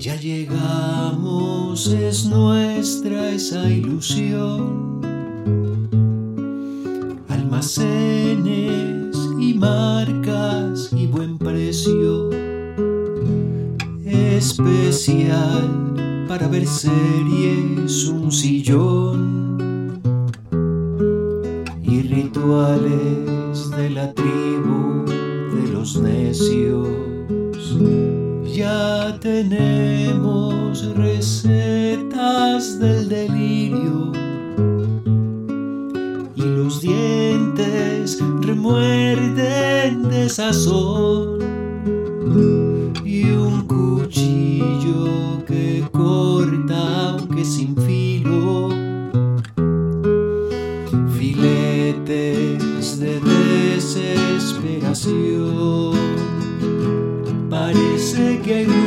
Ya llegamos, es nuestra esa ilusión. Almacenes y marcas y buen precio. Especial para ver series, un sillón y rituales de la tribu de los necios. Ya tenemos recetas del delirio y los dientes remuerden de sazón y un cuchillo que corta aunque sin filo, filetes de desesperación. Parece que hay